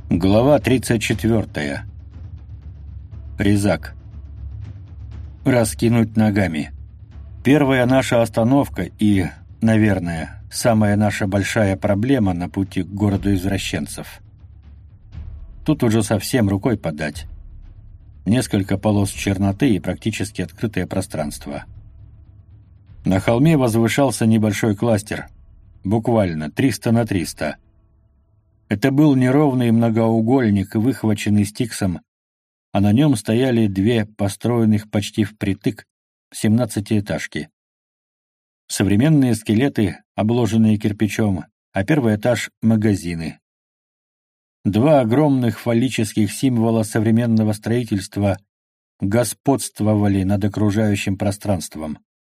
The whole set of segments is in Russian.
Глава 34. Резак. Раскинуть ногами. Первая наша остановка и, наверное, самая наша большая проблема на пути к городу извращенцев. Тут уже совсем рукой подать. Несколько полос черноты и практически открытое пространство. На холме возвышался небольшой кластер, буквально 300 на 300. Это был неровный многоугольник, выхваченный стиксом, а на нем стояли две построенных почти впритык 17-этажки. Современные скелеты, обложенные кирпичом, а первый этаж — магазины. Два огромных фаллических символа современного строительства господствовали над окружающим пространством.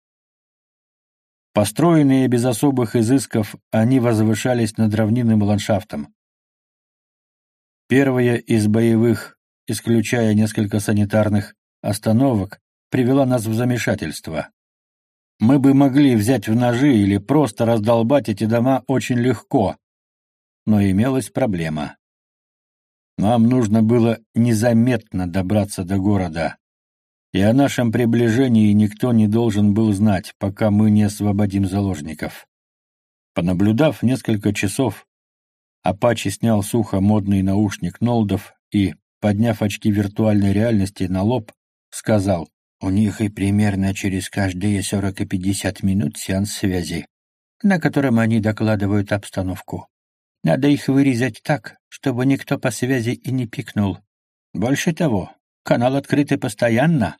Построенные без особых изысков, они возвышались над равнинным ландшафтом. Первая из боевых, исключая несколько санитарных остановок, привела нас в замешательство. Мы бы могли взять в ножи или просто раздолбать эти дома очень легко, но имелась проблема. Нам нужно было незаметно добраться до города, и о нашем приближении никто не должен был знать, пока мы не освободим заложников. Понаблюдав несколько часов, Апачи снял с уха модный наушник Нолдов и, подняв очки виртуальной реальности на лоб, сказал: «У них и примерно через каждые 40 и 50 минут сеанс связи, на котором они докладывают обстановку. Надо их вырезать так, чтобы никто по связи и не пикнул. Больше того, канал открытый постоянно.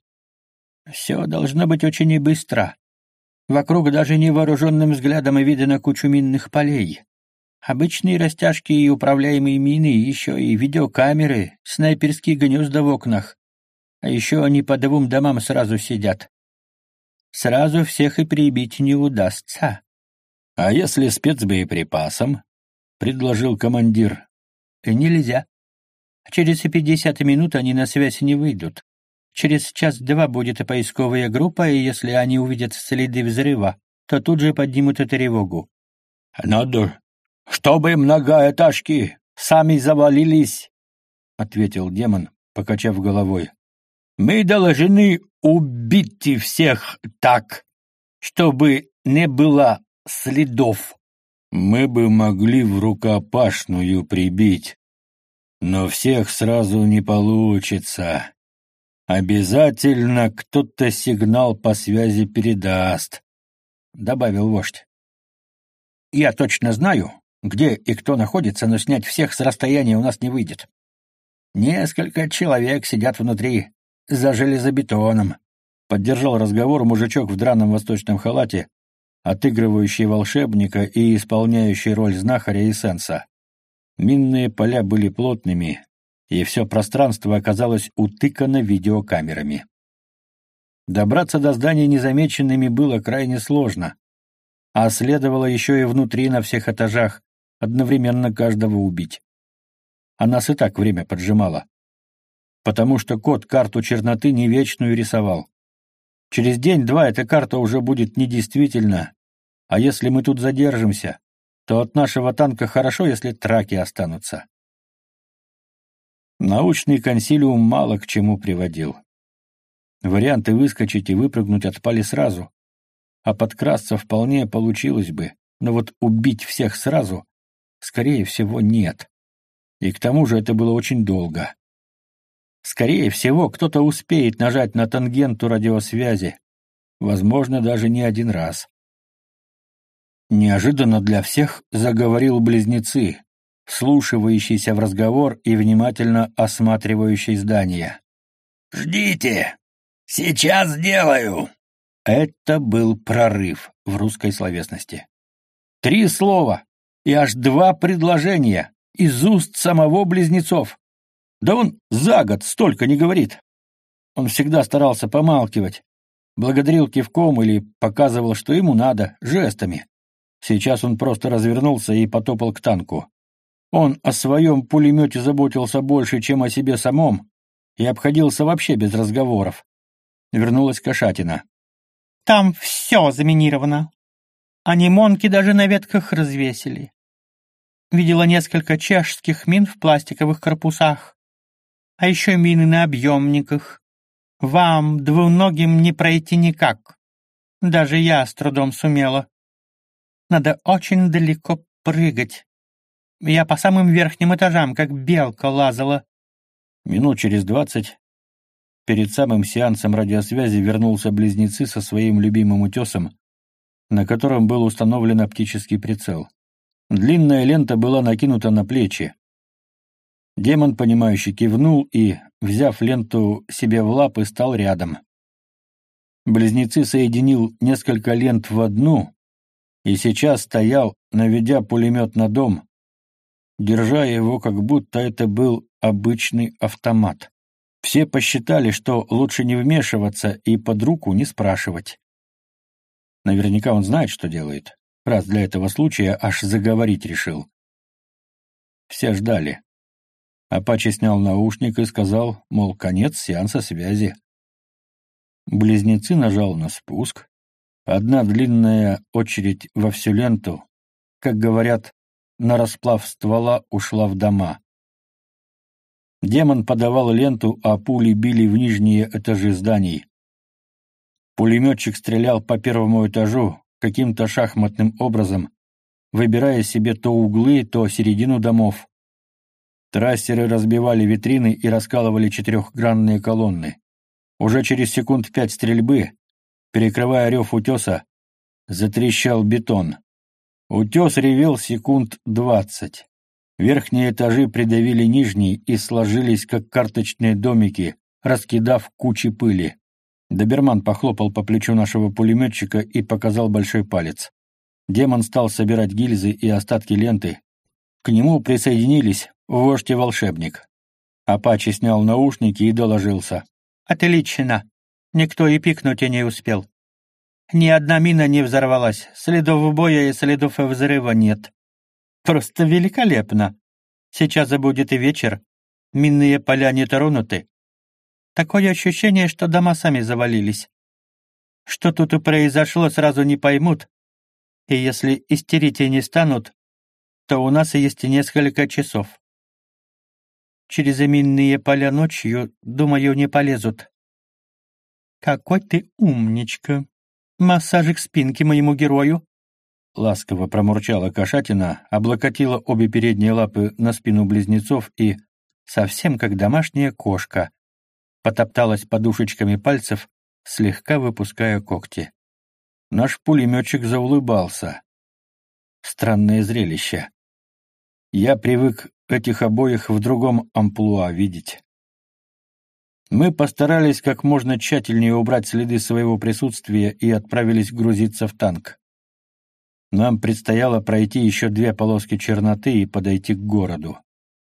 Все должно быть очень и быстро. Вокруг даже невооруженным взглядом видно кучу минных полей. Обычные растяжки и управляемые мины, еще и видеокамеры, снайперские гнезда в окнах. А еще они по двум домам сразу сидят. Сразу всех и прибить не удастся». «А если спецбоеприпасом?» — предложил командир. «Нельзя. Через 50 минут они на связь не выйдут. Через час-два будет поисковая группа, и если они увидят следы взрыва, то тут же поднимут тревогу». «Надо, чтобы многоэтажки сами завалились», — ответил демон, покачав головой. «Мы должны убить всех так, чтобы не было следов». «Мы бы могли в рукопашную прибить, но всех сразу не получится. Обязательно кто-то сигнал по связи передаст», — добавил вождь. «Я точно знаю, где и кто находится, но снять всех с расстояния у нас не выйдет. Несколько человек сидят внутри, за железобетоном», — поддержал разговор мужичок в драном восточном халате, отыгрывающий волшебника и исполняющий роль знахаря и сенса. Минные поля были плотными, и все пространство оказалось утыкано видеокамерами. Добраться до здания незамеченными было крайне сложно, а следовало еще и внутри на всех этажах одновременно каждого убить. А нас и так время поджимало, потому что кот карту черноты не вечную рисовал. Через день-два эта карта уже будет недействительна, а если мы тут задержимся, то от нашего танка хорошо, если траки останутся. Научный консилиум мало к чему приводил. Варианты выскочить и выпрыгнуть отпали сразу, а подкрасться вполне получилось бы, но вот убить всех сразу, скорее всего, нет. И к тому же это было очень долго. Скорее всего, кто-то успеет нажать на тангенту радиосвязи, возможно, даже не один раз. Неожиданно для всех заговорил близнецы, вслушивающийся в разговор и внимательно осматривающий здание. «Ждите! Сейчас сделаю!» Это был прорыв в русской словесности. 3 слова и аж 2 предложения из уст самого Близнецов. Да он за год столько не говорит. Он всегда старался помалкивать, благодарил кивком или показывал, что ему надо, жестами. Сейчас он просто развернулся и потопал к танку. Он о своем пулемете заботился больше, чем о себе самом, и обходился вообще без разговоров. Вернулась Кошатина. «Там все заминировано. Анимонки даже на ветках развесили. Видела несколько чешских мин в пластиковых корпусах, а еще мины на объемниках. Вам, двуногим, не пройти никак. Даже я с трудом сумела. Надо очень далеко прыгать. Я по самым верхним этажам, как белка, лазала. Минут через 20 перед самым сеансом радиосвязи вернулся близнецы со своим любимым утесом, на котором был установлен оптический прицел. Длинная лента была накинута на плечи. Демон, понимающе кивнул и, взяв ленту себе в лапы, стал рядом. Близнецы соединил несколько лент в одну и сейчас стоял, наведя пулемет на дом, держа его, как будто это был обычный автомат. Все посчитали, что лучше не вмешиваться и под руку не спрашивать. Наверняка он знает, что делает, раз для этого случая аж заговорить решил. Все ждали. Апачи снял наушник и сказал, мол, конец сеанса связи. Близнецы нажал на спуск. Одна длинная очередь во всю ленту, как говорят, на расплав ствола ушла в дома. Демон подавал ленту, а пули били в нижние этажи зданий. Пулеметчик стрелял по первому этажу каким-то шахматным образом, выбирая себе то углы, то середину домов. Трассеры разбивали витрины и раскалывали четырехгранные колонны. Уже через секунд 5 стрельбы, перекрывая рев утеса, затрещал бетон. Утес ревел секунд 20. Верхние этажи придавили нижние и сложились, как карточные домики, раскидав кучи пыли. Доберман похлопал по плечу нашего пулеметчика и показал большой палец. Демон стал собирать гильзы и остатки ленты. К нему присоединились вождь и волшебник. Апачи снял наушники и доложился. Отлично. Никто и пикнуть и не успел. Ни одна мина не взорвалась, следов боя и следов взрыва нет. Просто великолепно. Сейчас будет и вечер. Минные поля не тронуты. Такое ощущение, что дома сами завалились. Что тут и произошло, сразу не поймут. И если истерить и не станут, то у нас есть несколько часов. Через минные поля ночью, думаю, не полезут. Какой ты умничка. Массажик спинки моему герою. Ласково промурчала кошатина, облокотила обе передние лапы на спину близнецов и, совсем как домашняя кошка, потопталась подушечками пальцев, слегка выпуская когти. Наш пулеметчик заулыбался. Странное зрелище. Я привык этих обоих в другом амплуа видеть. Мы постарались как можно тщательнее убрать следы своего присутствия и отправились грузиться в танк. Нам предстояло пройти еще 2 полоски черноты и подойти к городу.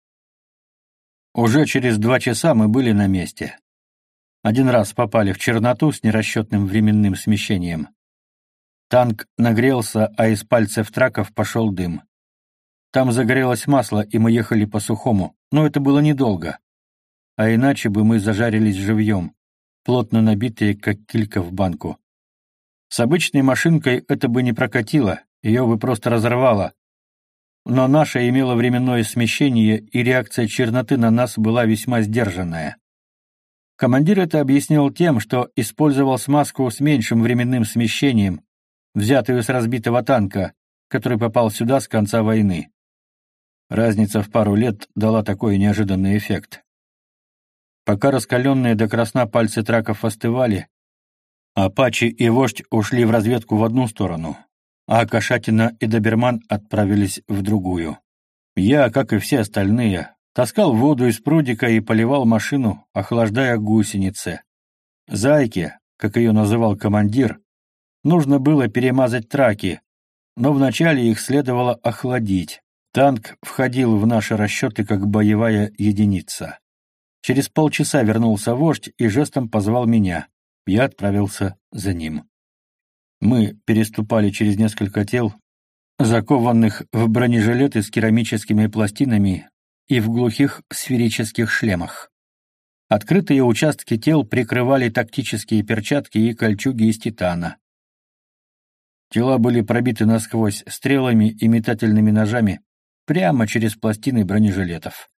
Уже через 2 часа мы были на месте. Один раз попали в черноту с нерасчетным временным смещением. Танк нагрелся, а из пальцев траков пошел дым. Там загорелось масло, и мы ехали по сухому, но это было недолго. А иначе бы мы зажарились живьем, плотно набитые, как килька в банку. С обычной машинкой это бы не прокатило, ее бы просто разорвало. Но наша имела временное смещение, и реакция черноты на нас была весьма сдержанная. Командир это объяснил тем, что использовал смазку с меньшим временным смещением, взятую с разбитого танка, который попал сюда с конца войны. Разница в пару лет дала такой неожиданный эффект. Пока раскаленные до красна пальцы траков остывали, Апачи и вождь ушли в разведку в одну сторону, а Кошатина и Доберман отправились в другую. Я, как и все остальные, таскал воду из прудика и поливал машину, охлаждая гусеницы. Зайке, как ее называл командир, нужно было перемазать траки, но вначале их следовало охладить. Танк входил в наши расчеты как боевая единица. Через полчаса вернулся вождь и жестом позвал меня. Я отправился за ним. Мы переступали через несколько тел, закованных в бронежилеты с керамическими пластинами и в глухих сферических шлемах. Открытые участки тел прикрывали тактические перчатки и кольчуги из титана. Тела были пробиты насквозь стрелами и метательными ножами, прямо через пластины бронежилетов.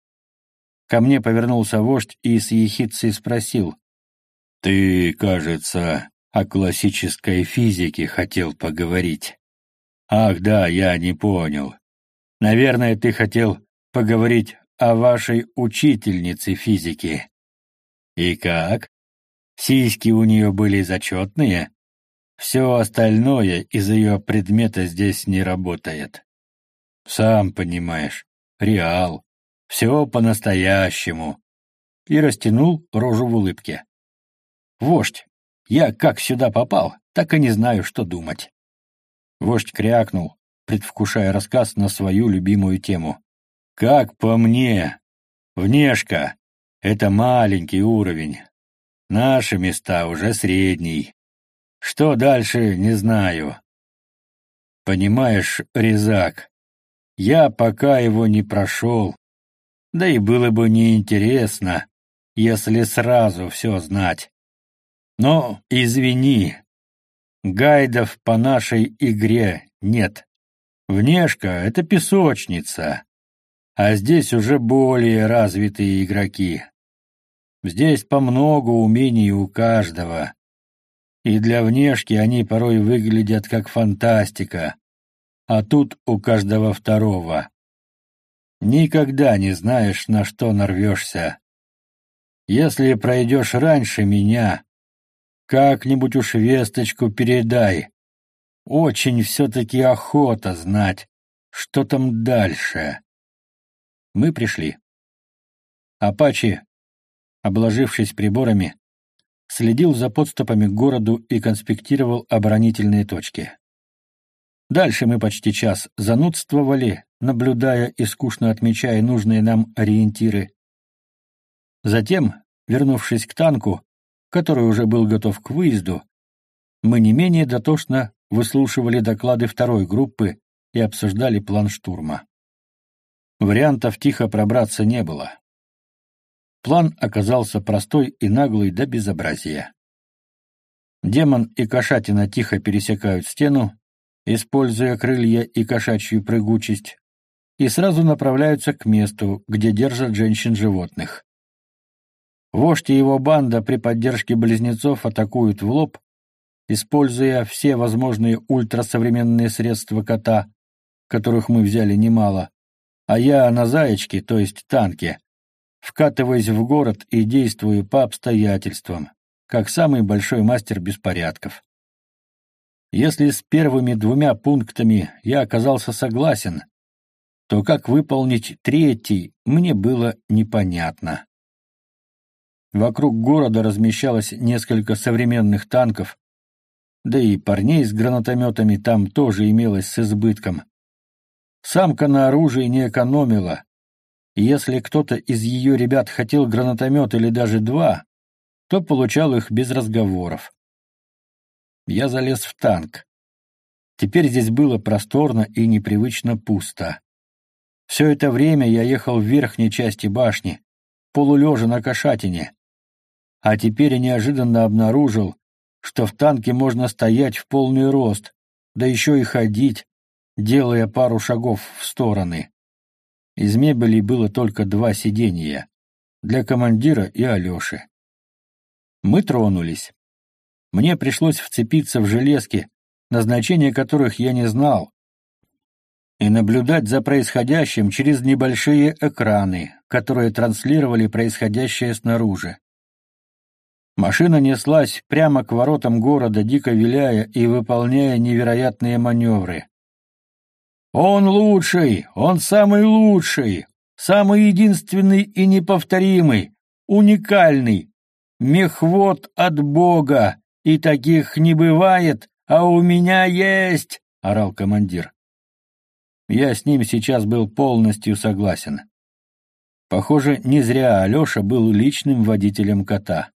Ко мне повернулся вождь и с ехидцей спросил: «Ты, кажется, о классической физике хотел поговорить. Ах да, я не понял. Наверное, ты хотел поговорить о вашей учительнице физики. И как? Сиськи у нее были зачетные? Все остальное из ее предмета здесь не работает. Сам понимаешь, реал. Все по-настоящему». И растянул рожу в улыбке. «Вождь, я как сюда попал, так и не знаю, что думать». Вождь крякнул, предвкушая рассказ на свою любимую тему. «Как по мне, внешка — это маленький уровень. Наши места уже средний. Что дальше, не знаю. Понимаешь, Резак, я пока его не прошел, да и было бы неинтересно, если сразу все знать. Но, извини, гайдов по нашей игре нет. Внешка — это песочница, а здесь уже более развитые игроки. Здесь по много умений у каждого. И для внешки они порой выглядят как фантастика, а тут у каждого второго. Никогда не знаешь, на что нарвешься. Если пройдешь раньше меня, как-нибудь уж весточку передай. Очень все-таки охота знать, что там дальше». Мы пришли. Апачи, обложившись приборами, следил за подступами к городу и конспектировал оборонительные точки. Дальше мы почти час занудствовали, наблюдая и скучно отмечая нужные нам ориентиры. Затем, вернувшись к танку, который уже был готов к выезду, мы не менее дотошно выслушивали доклады второй группы и обсуждали план штурма. Вариантов тихо пробраться не было. План оказался простой и наглый до безобразия. Демон и кошатина тихо пересекают стену, используя крылья и кошачью прыгучесть, и сразу направляются к месту, где держат женщин-животных. Вождь и его банда при поддержке близнецов атакуют в лоб, используя все возможные ультрасовременные средства кота, которых мы взяли немало, а я на заячке, то есть танке, вкатываюсь в город и действую по обстоятельствам, как самый большой мастер беспорядков. Если с первыми двумя пунктами я оказался согласен, то как выполнить третий, мне было непонятно. Вокруг города размещалось несколько современных танков, да и парней с гранатометами там тоже имелось с избытком. Самка на оружии не экономила, и если кто-то из ее ребят хотел гранатомет или даже два, то получал их без разговоров. Я залез в танк. Теперь здесь было просторно и непривычно пусто. Все это время я ехал в верхней части башни, полулежа на кошатине, а теперь я неожиданно обнаружил, что в танке можно стоять в полный рост, да еще и ходить, делая пару шагов в стороны. Из мебели было только 2 сиденья — для командира и Алеши. Мы тронулись. Мне пришлось вцепиться в железки, назначение которых я не знал, и наблюдать за происходящим через небольшие экраны, которые транслировали происходящее снаружи. Машина неслась прямо к воротам города, дико виляя и выполняя невероятные маневры. «Он лучший! Он самый лучший! Самый единственный и неповторимый! Уникальный! Мехвод от Бога! И таких не бывает, а у меня есть!» — орал командир. Я с ним сейчас был полностью согласен. Похоже, не зря Алеша был личным водителем кота.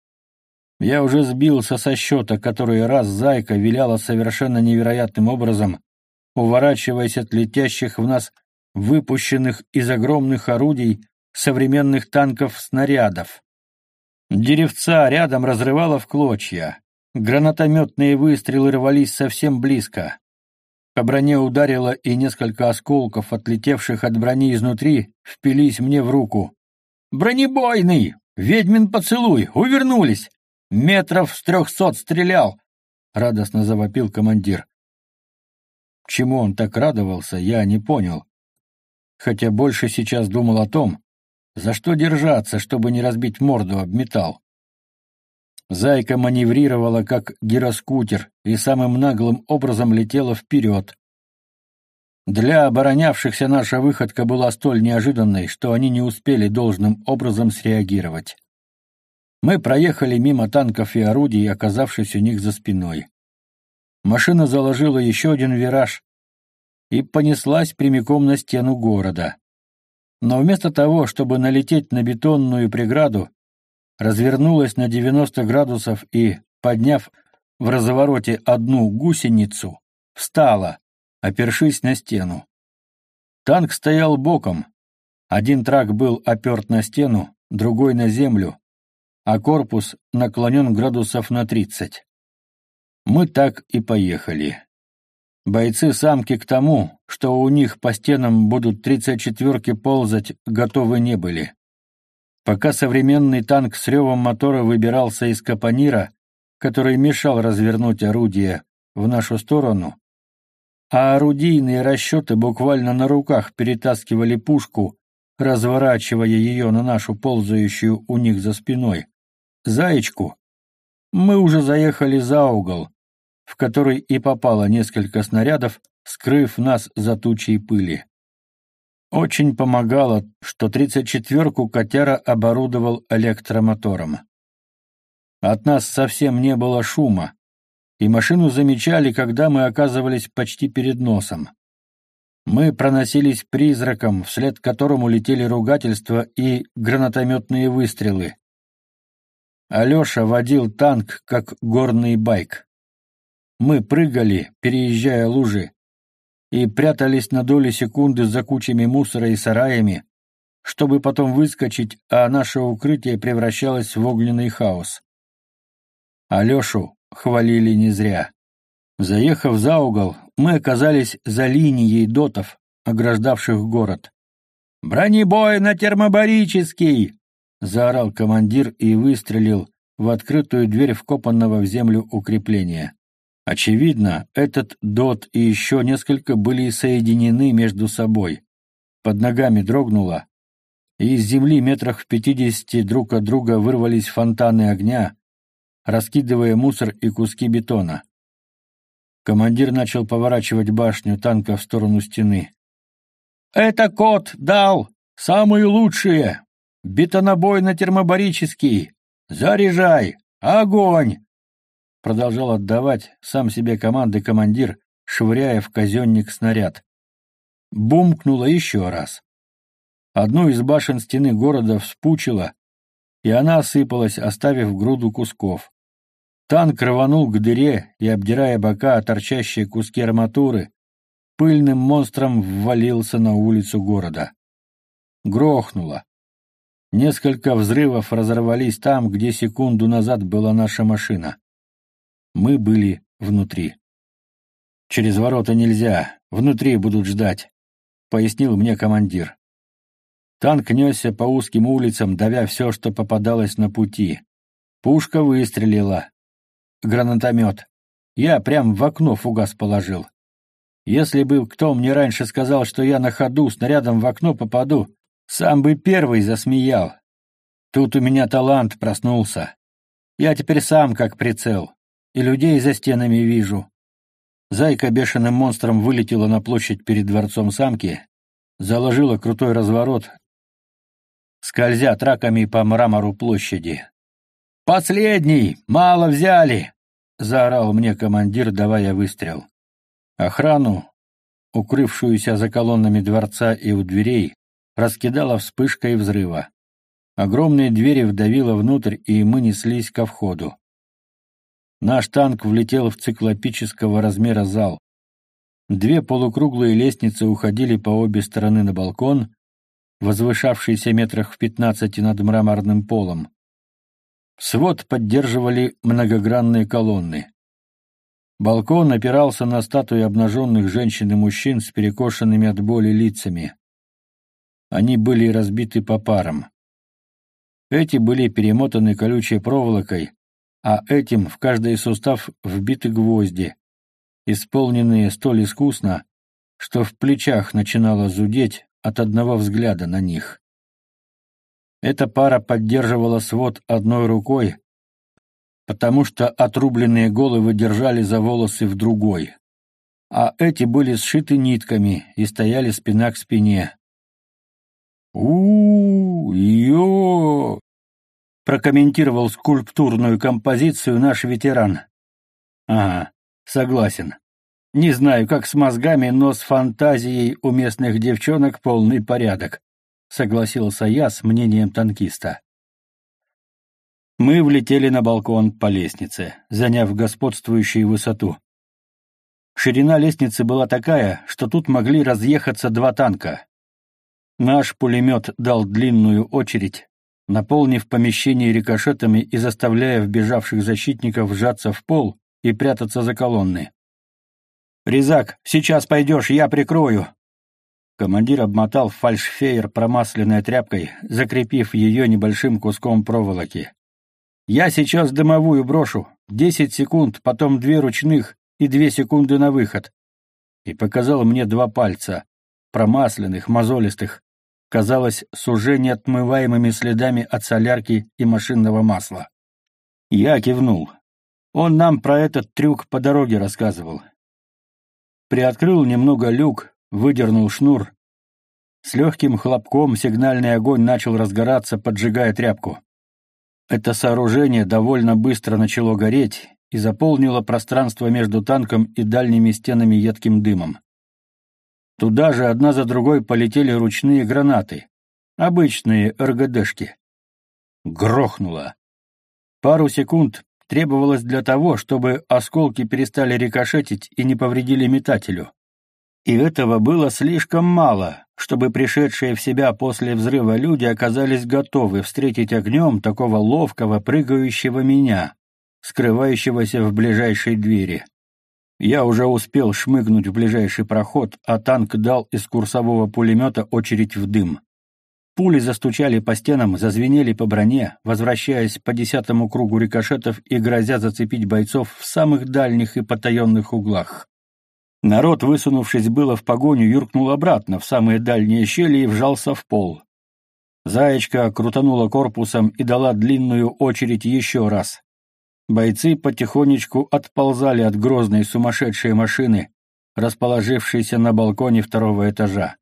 Я уже сбился со счета, который раз зайка виляла совершенно невероятным образом, уворачиваясь от летящих в нас выпущенных из огромных орудий современных танков снарядов. Деревца рядом разрывало в клочья. Гранатометные выстрелы рвались совсем близко. По броне ударило, и несколько осколков, отлетевших от брони изнутри, впились мне в руку. «Бронебойный! Ведьмин поцелуй! Увернулись! Метров с 300 стрелял!» — радостно завопил командир. Чему он так радовался, я не понял. Хотя больше сейчас думал о том, за что держаться, чтобы не разбить морду об металл. Зайка маневрировала как гироскутер и самым наглым образом летела вперед. Для оборонявшихся наша выходка была столь неожиданной, что они не успели должным образом среагировать. Мы проехали мимо танков и орудий, оказавшись у них за спиной. Машина заложила еще один вираж и понеслась прямиком на стену города. Но вместо того, чтобы налететь на бетонную преграду, развернулась на 90 градусов и, подняв в развороте одну гусеницу, встала, опершись на стену. Танк стоял боком. Один трак был оперт на стену, другой на землю, а корпус наклонен градусов на 30. Мы так и поехали. Бойцы-самки к тому, что у них по стенам будут 34-ки ползать, готовы не были. Пока современный танк с ревом мотора выбирался из капонира, который мешал развернуть орудие в нашу сторону, а орудийные расчеты буквально на руках перетаскивали пушку, разворачивая ее на нашу ползающую у них за спиной заячку, мы уже заехали за угол, в который и попало несколько снарядов, скрыв нас за тучей пыли. Очень помогало, что 34-ку котяра оборудовал электромотором. От нас совсем не было шума, и машину замечали, когда мы оказывались почти перед носом. Мы проносились призраком, вслед которому летели ругательства и гранатометные выстрелы. Алеша водил танк, как горный байк. Мы прыгали, переезжая лужи, и прятались на доли секунды за кучами мусора и сараями, чтобы потом выскочить, а наше укрытие превращалось в огненный хаос. Алешу хвалили не зря. Заехав за угол, мы оказались за линией дотов, ограждавших город. «Бронебой на термобарический!» — заорал командир и выстрелил в открытую дверь вкопанного в землю укрепления. Очевидно, этот дот и еще несколько были соединены между собой. Под ногами дрогнуло, и из земли метрах в 50 друг от друга вырвались фонтаны огня, раскидывая мусор и куски бетона. Командир начал поворачивать башню танка в сторону стены. «Это кот дал! Самые лучшие! Бетонобойно-термобарический! Заряжай! Огонь!» Продолжал отдавать сам себе команды командир, швыряя в казенник снаряд. Бумкнуло еще раз. Одну из башен стены города вспучило, и она осыпалась, оставив груду кусков. Танк рванул к дыре и, обдирая бока, торчащие куски арматуры, пыльным монстром ввалился на улицу города. Грохнуло. Несколько взрывов разорвались там, где секунду назад была наша машина. Мы были внутри. «Через ворота нельзя, внутри будут ждать», — пояснил мне командир. Танк несся по узким улицам, давя все, что попадалось на пути. Пушка выстрелила. Гранатомет. Я прям в окно фугас положил. Если бы кто мне раньше сказал, что я на ходу снарядом в окно попаду, сам бы первый засмеял. Тут у меня талант проснулся. Я теперь сам как прицел, и людей за стенами вижу. Зайка бешеным монстром вылетела на площадь перед дворцом самки, заложила крутой разворот, скользя траками по мрамору площади. «Последний! Мало взяли!» — заорал мне командир, давая выстрел. Охрану, укрывшуюся за колоннами дворца и у дверей, раскидала вспышкой взрыва. Огромные двери вдавило внутрь, и мы неслись ко входу. Наш танк влетел в циклопического размера зал. Две полукруглые лестницы уходили по обе стороны на балкон, возвышавшийся метрах в 15 над мраморным полом. Свод поддерживали многогранные колонны. Балкон опирался на статуи обнаженных женщин и мужчин с перекошенными от боли лицами. Они были разбиты по парам. Эти были перемотаны колючей проволокой, а этим в каждый сустав вбиты гвозди, исполненные столь искусно, что в плечах начинало зудеть от одного взгляда на них. Эта пара поддерживала свод одной рукой, потому что отрубленные головы держали за волосы в другой, а эти были сшиты нитками и стояли спина к спине. «У-ё!» — прокомментировал скульптурную композицию наш ветеран. «Ага, согласен. Не знаю, как с мозгами, но с фантазией у местных девчонок полный порядок», — согласился я с мнением танкиста. Мы влетели на балкон по лестнице, заняв господствующую высоту. Ширина лестницы была такая, что тут могли разъехаться 2 танка. Наш пулемет дал длинную очередь, наполнив помещение рикошетами и заставляя вбежавших защитников вжаться в пол и прятаться за колонны. «Резак, сейчас пойдешь, я прикрою!» Командир обмотал фальшфейер промасленной тряпкой, закрепив ее небольшим куском проволоки. «Я сейчас дымовую брошу. 10 секунд, потом 2 ручных и 2 секунды на выход». И показал мне 2 пальца, промасленных, мозолистых, казалось, с уже неотмываемыми следами от солярки и машинного масла. Я кивнул. Он нам про этот трюк по дороге рассказывал. Приоткрыл немного люк, выдернул шнур. С легким хлопком сигнальный огонь начал разгораться, поджигая тряпку. Это сооружение довольно быстро начало гореть и заполнило пространство между танком и дальними стенами едким дымом. Туда же одна за другой полетели ручные гранаты, обычные РГДшки. Грохнуло. Пару секунд требовалось для того, чтобы осколки перестали рикошетить и не повредили метателю. И этого было слишком мало, чтобы пришедшие в себя после взрыва люди оказались готовы встретить огнем такого ловкого прыгающего меня, скрывающегося в ближайшей двери. Я уже успел шмыгнуть в ближайший проход, а танк дал из курсового пулемета очередь в дым. Пули застучали по стенам, зазвенели по броне, возвращаясь по 10-му кругу рикошетов и грозя зацепить бойцов в самых дальних и потаенных углах. Народ, высунувшись было в погоню, юркнул обратно в самые дальние щели и вжался в пол. Заячка крутанула корпусом и дала длинную очередь еще раз. Бойцы потихонечку отползали от грозной сумасшедшей машины, расположившейся на балконе 2-го этажа.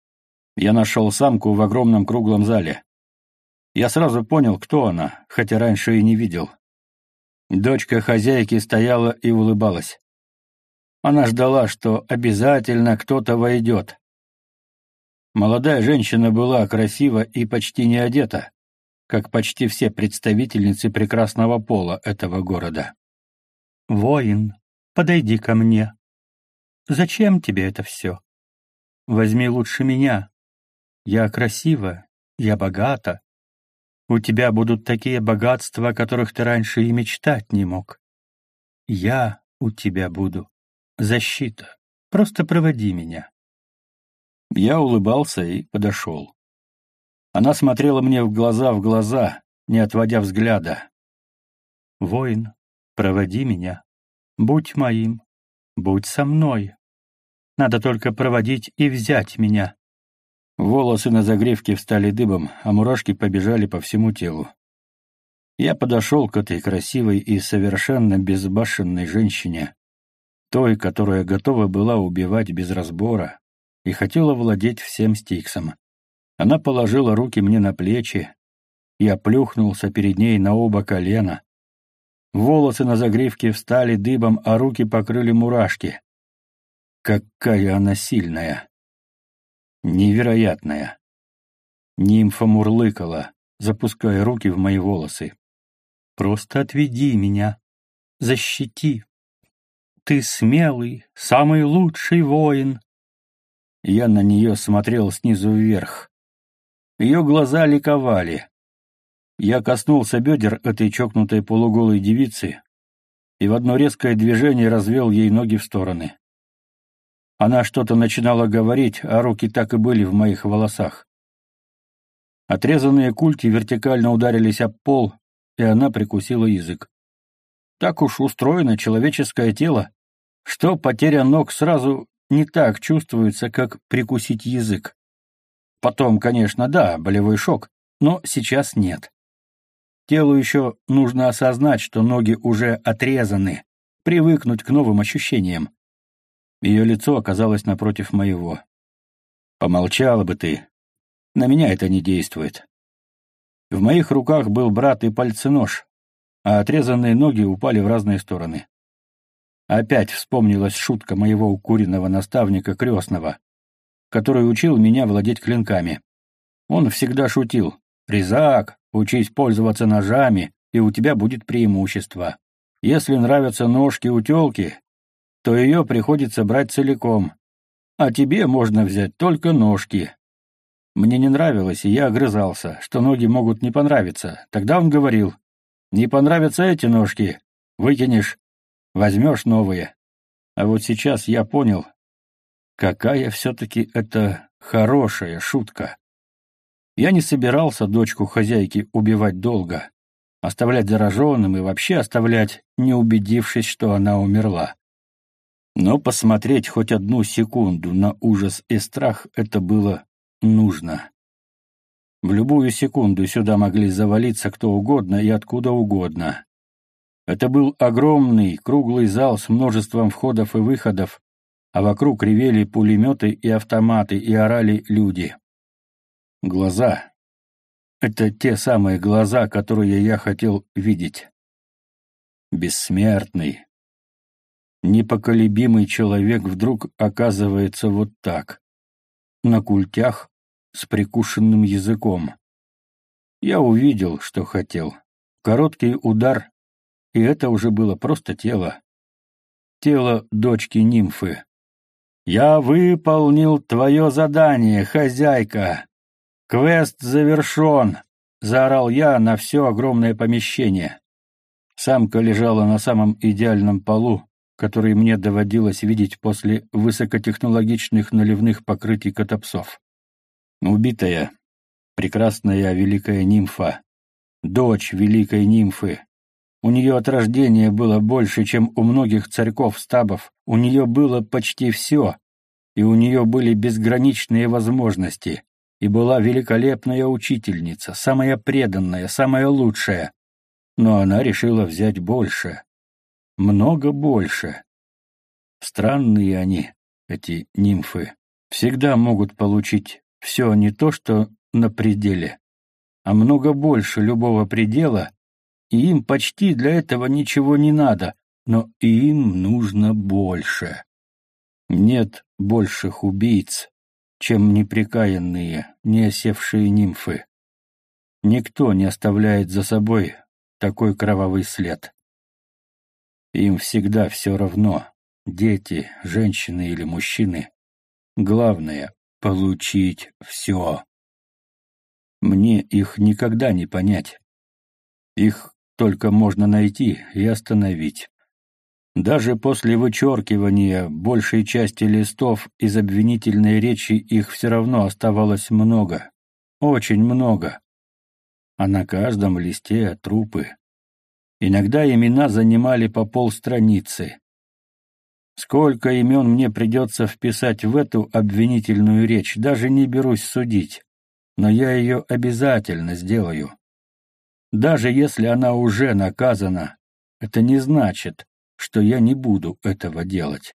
Я нашел самку в огромном круглом зале. Я сразу понял, кто она, хотя раньше и не видел. Дочка хозяйки стояла и улыбалась. Она ждала, что обязательно кто-то войдет. Молодая женщина была красива и почти не одета, как почти все представительницы прекрасного пола этого города. «Воин, подойди ко мне. Зачем тебе это все? Возьми лучше меня. Я красива, я богата. У тебя будут такие богатства, о которых ты раньше и мечтать не мог. Я у тебя буду. Защита. Просто проводи меня». Я улыбался и подошел. Она смотрела мне в глаза, не отводя взгляда. «Воин, проводи меня. Будь моим. Будь со мной. Надо только проводить и взять меня». Волосы на загривке встали дыбом, а мурашки побежали по всему телу. Я подошел к этой красивой и совершенно безбашенной женщине, той, которая готова была убивать без разбора и хотела владеть всем Стиксом. Она положила руки мне на плечи, я плюхнулся перед ней на оба колена. Волосы на загривке встали дыбом, а руки покрыли мурашки. Какая она сильная! Невероятная! Нимфа мурлыкала, запуская руки в мои волосы. «Просто отведи меня. Защити. Ты смелый, самый лучший воин». Я на нее смотрел снизу вверх. Ее глаза ликовали. Я коснулся бедер этой чокнутой полуголой девицы, и в одно резкое движение развел ей ноги в стороны. Она что-то начинала говорить, а руки так и были в моих волосах. Отрезанные культи вертикально ударились об пол, и она прикусила язык. Так уж устроено человеческое тело, что потеря ног сразу не так чувствуется, как прикусить язык. Потом, конечно, да, болевой шок, но сейчас нет. Телу еще нужно осознать, что ноги уже отрезаны, привыкнуть к новым ощущениям. Ее лицо оказалось напротив моего. «Помолчала бы ты. На меня это не действует». В моих руках был брат и пальценож, а отрезанные ноги упали в разные стороны. Опять вспомнилась шутка моего укуренного наставника крестного, который учил меня владеть клинками. Он всегда шутил: «Резак, учись пользоваться ножами, и у тебя будет преимущество. Если нравятся ножки у тёлки, то ее приходится брать целиком, а тебе можно взять только ножки». Мне не нравилось, и я огрызался, что ноги могут не понравиться. Тогда он говорил: «Не понравятся эти ножки, выкинешь, возьмешь новые». А вот сейчас я понял, какая все-таки это хорошая шутка. Я не собирался дочку хозяйки убивать долго, оставлять зараженным и вообще оставлять, не убедившись, что она умерла. Но посмотреть хоть одну секунду на ужас и страх это было нужно. В любую секунду сюда могли завалиться кто угодно и откуда угодно. Это был огромный круглый зал с множеством входов и выходов, а вокруг ревели пулеметы и автоматы, и орали люди. Глаза. Это те самые глаза, которые я хотел видеть. Бессмертный, непоколебимый человек вдруг оказывается вот так, на культях, с прикушенным языком. Я увидел, что хотел. Короткий удар, и это уже было просто тело. Тело дочки нимфы. «Я выполнил твое задание, хозяйка! Квест завершен!» — заорал я на все огромное помещение. Самка лежала на самом идеальном полу, который мне доводилось видеть после высокотехнологичных наливных покрытий котопсов. Убитая, прекрасная великая нимфа, дочь великой нимфы. У нее от рождения было больше, чем у многих царьков-стабов, у нее было почти все, и у нее были безграничные возможности, и была великолепная учительница, самая преданная, самая лучшая. Но она решила взять больше, много больше. Странные они, эти нимфы, всегда могут получить все не то, что на пределе, а много больше любого предела, и им почти для этого ничего не надо, но им нужно больше. Нет больших убийц, чем непрекаянные, не осевшие нимфы. Никто не оставляет за собой такой кровавый след. Им всегда все равно, дети, женщины или мужчины. Главное — получить все. Мне их никогда не понять. Их только можно найти и остановить. Даже после вычеркивания большей части листов из обвинительной речи их все равно оставалось много, очень много. А на каждом листе трупы. Иногда имена занимали по полстраницы. Сколько имен мне придется вписать в эту обвинительную речь, даже не берусь судить, но я ее обязательно сделаю. Даже если она уже наказана, это не значит, что я не буду этого делать.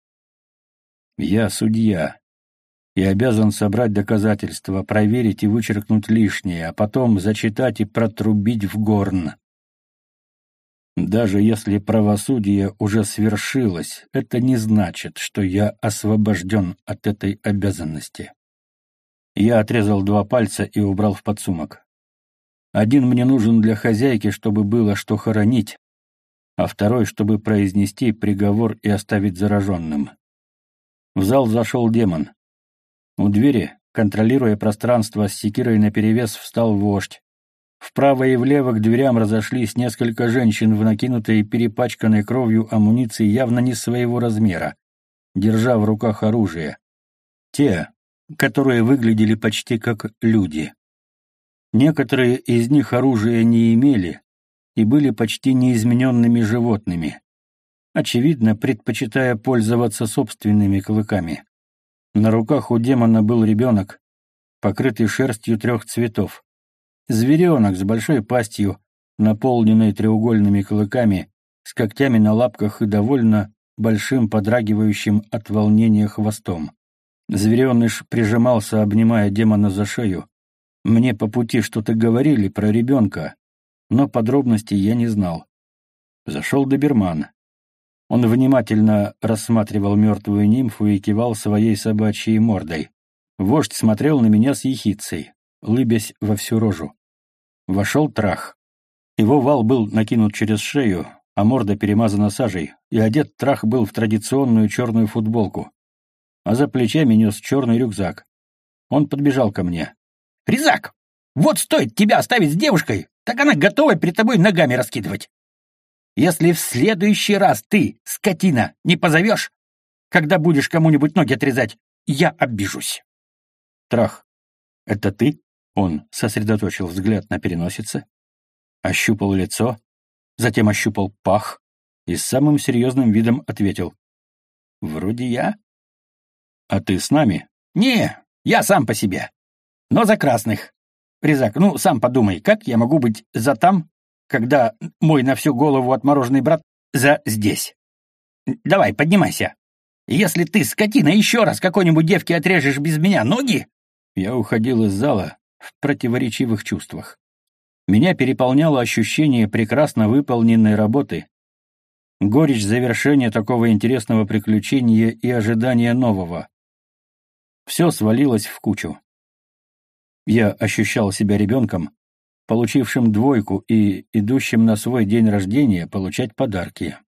Я судья и обязан собрать доказательства, проверить и вычеркнуть лишнее, а потом зачитать и протрубить в горн. Даже если правосудие уже свершилось, это не значит, что я освобожден от этой обязанности. Я отрезал 2 пальца и убрал в подсумок. Один мне нужен для хозяйки, чтобы было что хоронить, а второй, чтобы произнести приговор и оставить зараженным. В зал зашел демон. У двери, контролируя пространство с секирой наперевес, встал вождь. Вправо и влево к дверям разошлись несколько женщин в накинутой и перепачканной кровью амуниции явно не своего размера, держа в руках оружие. Те, которые выглядели почти как люди. Некоторые из них оружия не имели и были почти неизмененными животными, очевидно, предпочитая пользоваться собственными клыками. На руках у демона был ребенок, покрытый шерстью 3 цветов. Зверенок с большой пастью, наполненной треугольными клыками, с когтями на лапках и довольно большим подрагивающим от волнения хвостом. Звереныш прижимался, обнимая демона за шею. Мне по пути что-то говорили про ребенка, но подробностей я не знал. Зашел доберман. Он внимательно рассматривал мертвую нимфу и кивал своей собачьей мордой. Вождь смотрел на меня с ехидцей, лыбясь во всю рожу. Вошел Трах. Его вал был накинут через шею, а морда перемазана сажей, и одет Трах был в традиционную черную футболку, а за плечами нес черный рюкзак. Он подбежал ко мне. «Резак, вот стоит тебя оставить с девушкой, так она готова перед тобой ногами раскидывать. Если в следующий раз ты, скотина, не позовешь, когда будешь кому-нибудь ноги отрезать, я обижусь». «Трах, это ты?» Он сосредоточил взгляд на переносице, ощупал лицо, затем ощупал пах и с самым серьезным видом ответил. «Вроде я». «А ты с нами?» «Не, я сам по себе. Но за красных. Резак, ну, сам подумай, как я могу быть за там, когда мой на всю голову отмороженный брат за здесь? Давай, поднимайся. Если ты, скотина, еще раз какой-нибудь девке отрежешь без меня ноги...» Я уходил из зала в противоречивых чувствах. Меня переполняло ощущение прекрасно выполненной работы, горечь завершения такого интересного приключения и ожидания нового. Все свалилось в кучу. Я ощущал себя ребенком, получившим 2 и идущим на свой день рождения получать подарки.